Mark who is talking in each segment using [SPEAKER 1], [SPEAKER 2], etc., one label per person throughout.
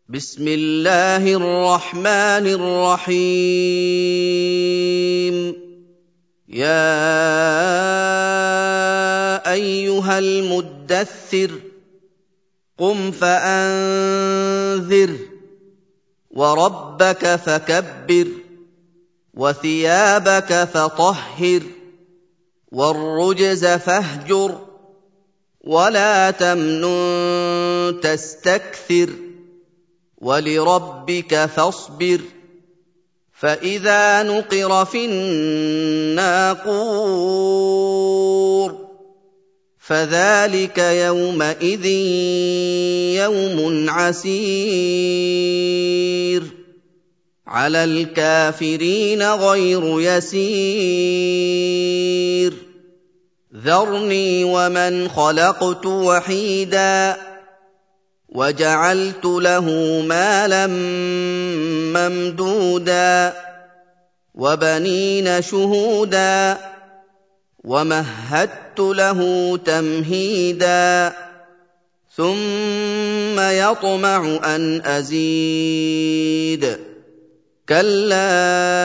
[SPEAKER 1] بسم الله الرحمن الرحيم يا أيها المدثر قم فأنذر وربك فكبر وثيابك فطهر والرجز فاهجر ولا تمنن تستكثر ولربك فاصبر فإذا نقر في الناقور فذلك يومئذ يوم عسير على الكافرين غير يسير ذرني ومن خلقت وحيدا وجعلت له مالا ممدودا وبنين شهودا ومهدت له تمهيدا ثم يطمع أن أزيد كلا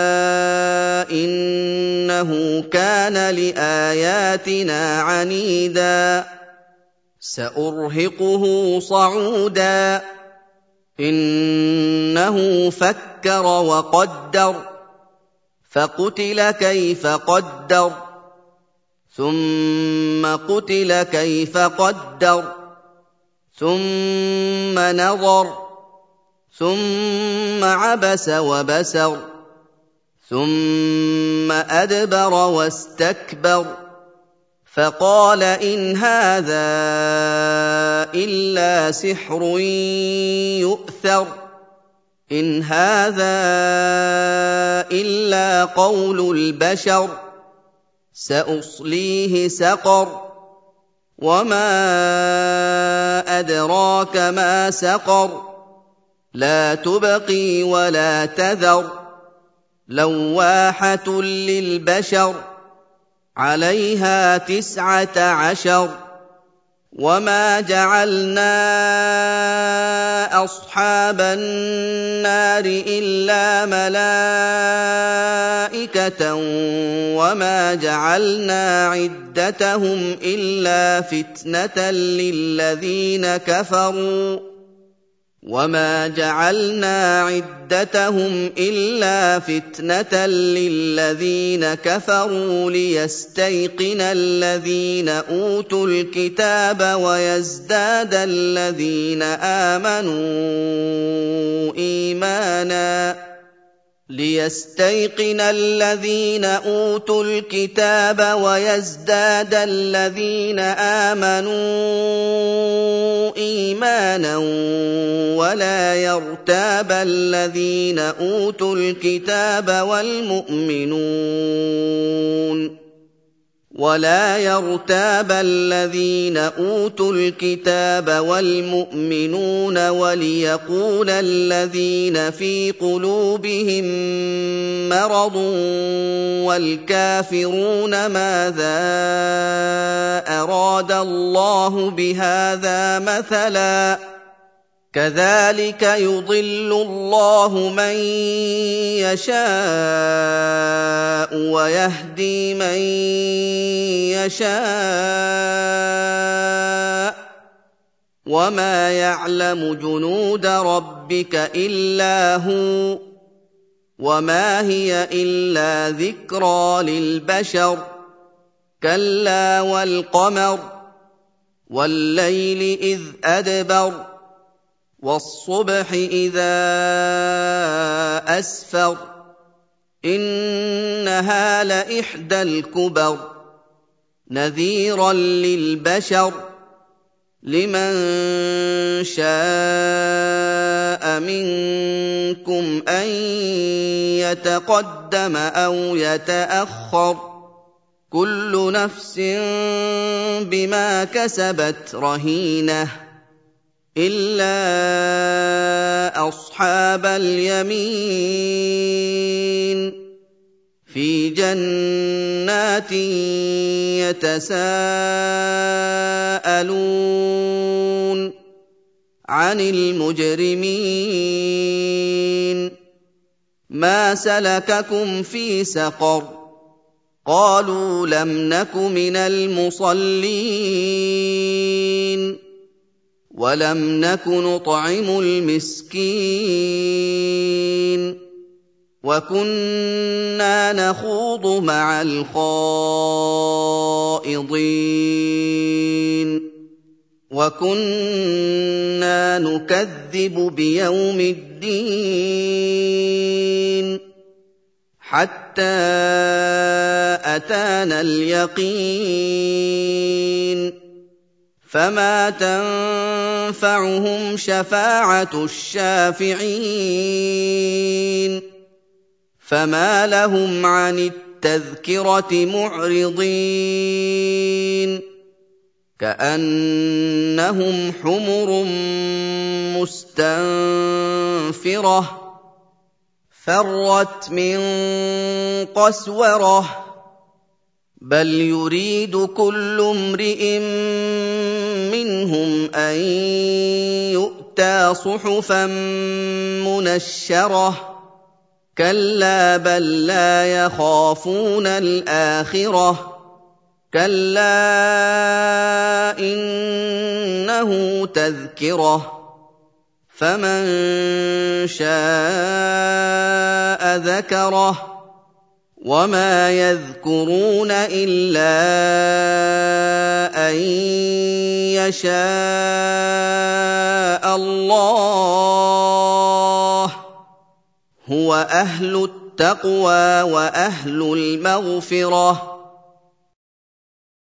[SPEAKER 1] إنه كان لآياتنا عنيدا سأرهقه صعودا إنه فكر وقدر فقتل كيف قدر ثم قتل كيف قدر ثم نظر ثم عبس وبسر ثم أدبر واستكبر فقال إن هذا إلا سحر يؤثر إن هذا إلا قول البشر سأصليه سقر وما أدراك ما سقر لا تبقي ولا تذر لواحة للبشر عليها 19 وما جعلنا أصحاب النار إلا ملائكة وما جعلنا عدتهم إلا فتنة للذين كفروا وما جعلنا عدتهم إلا فتنة للذين كفروا ليستيقن الذين أوتوا الكتاب ويزداد الذين آمنوا إيمانا ليستيقن الذين أوتوا الكتاب ويزداد الذين آمنوا إيمانا ولا يرتاب الذين أوتوا الكتاب والمؤمنون وليقول الذين في قلوبهم مرض والكافرون ماذا أراد الله بهذا مثلا كذلك يضل الله من يشاء ويهدي من يشاء وما يعلم جنود ربك إلا هو وما هي إلا ذكرى للبشر كلا والقمر والليل إذ أدبر والصبح إذا أسفر إنها لإحدى الكبر نذيرا للبشر لمن شاء منكم أن يتقدم أو يتأخر كل نفس بما كسبت رهينة إلا أصحاب اليمين في جنات يتساءلون عَنِ الْمُجْرِمِينَ مَا سَلَكَكُمْ فِي سَقَرَ قَالُوا لَمْ نَكُ مِنَ الْمُصَلِّينَ وَلَمْ نَكُ نُطْعِمُ الْمِسْكِينَ وَكُنَّا نَخُوضُ مَعَ الْخَائِضِينَ وَكُنَّا نُكَذِّبُ بِيَوْمِ الدِّينِ حَتَّىٰ أَتَانَا الْيَقِينُ فَمَا تَنفَعُهُمْ شَفَاعَةُ الشَّافِعِينَ فَمَا لَهُمْ عَنِ التَّذْكِرَةِ مُعْرِضِينَ كَأَنَّهُمْ حُمُرٌ مُّسْتَنفِرَةٌ فَرَّتْ مِن قَسْوَرَةٍ بَلْ يُرِيدُ كُلُّ امْرِئٍ مِّنْهُمْ أَن يُؤْتَىٰ صُحُفًا مُّنَشَّرَةً كَلَّا بَل لَّا يَخَافُونَ الْآخِرَةَ كَلَّا إِنَّهُ تَذْكِرَةٌ فَمَن شَاءَ ذَكَرَهُ وَمَا يَذْكُرُونَ إِلَّا أَن يَشَاءَ اللَّهُ هُوَ أَهْلُ التَّقْوَىٰ وَأَهْلُ الْمَغْفِرَةِ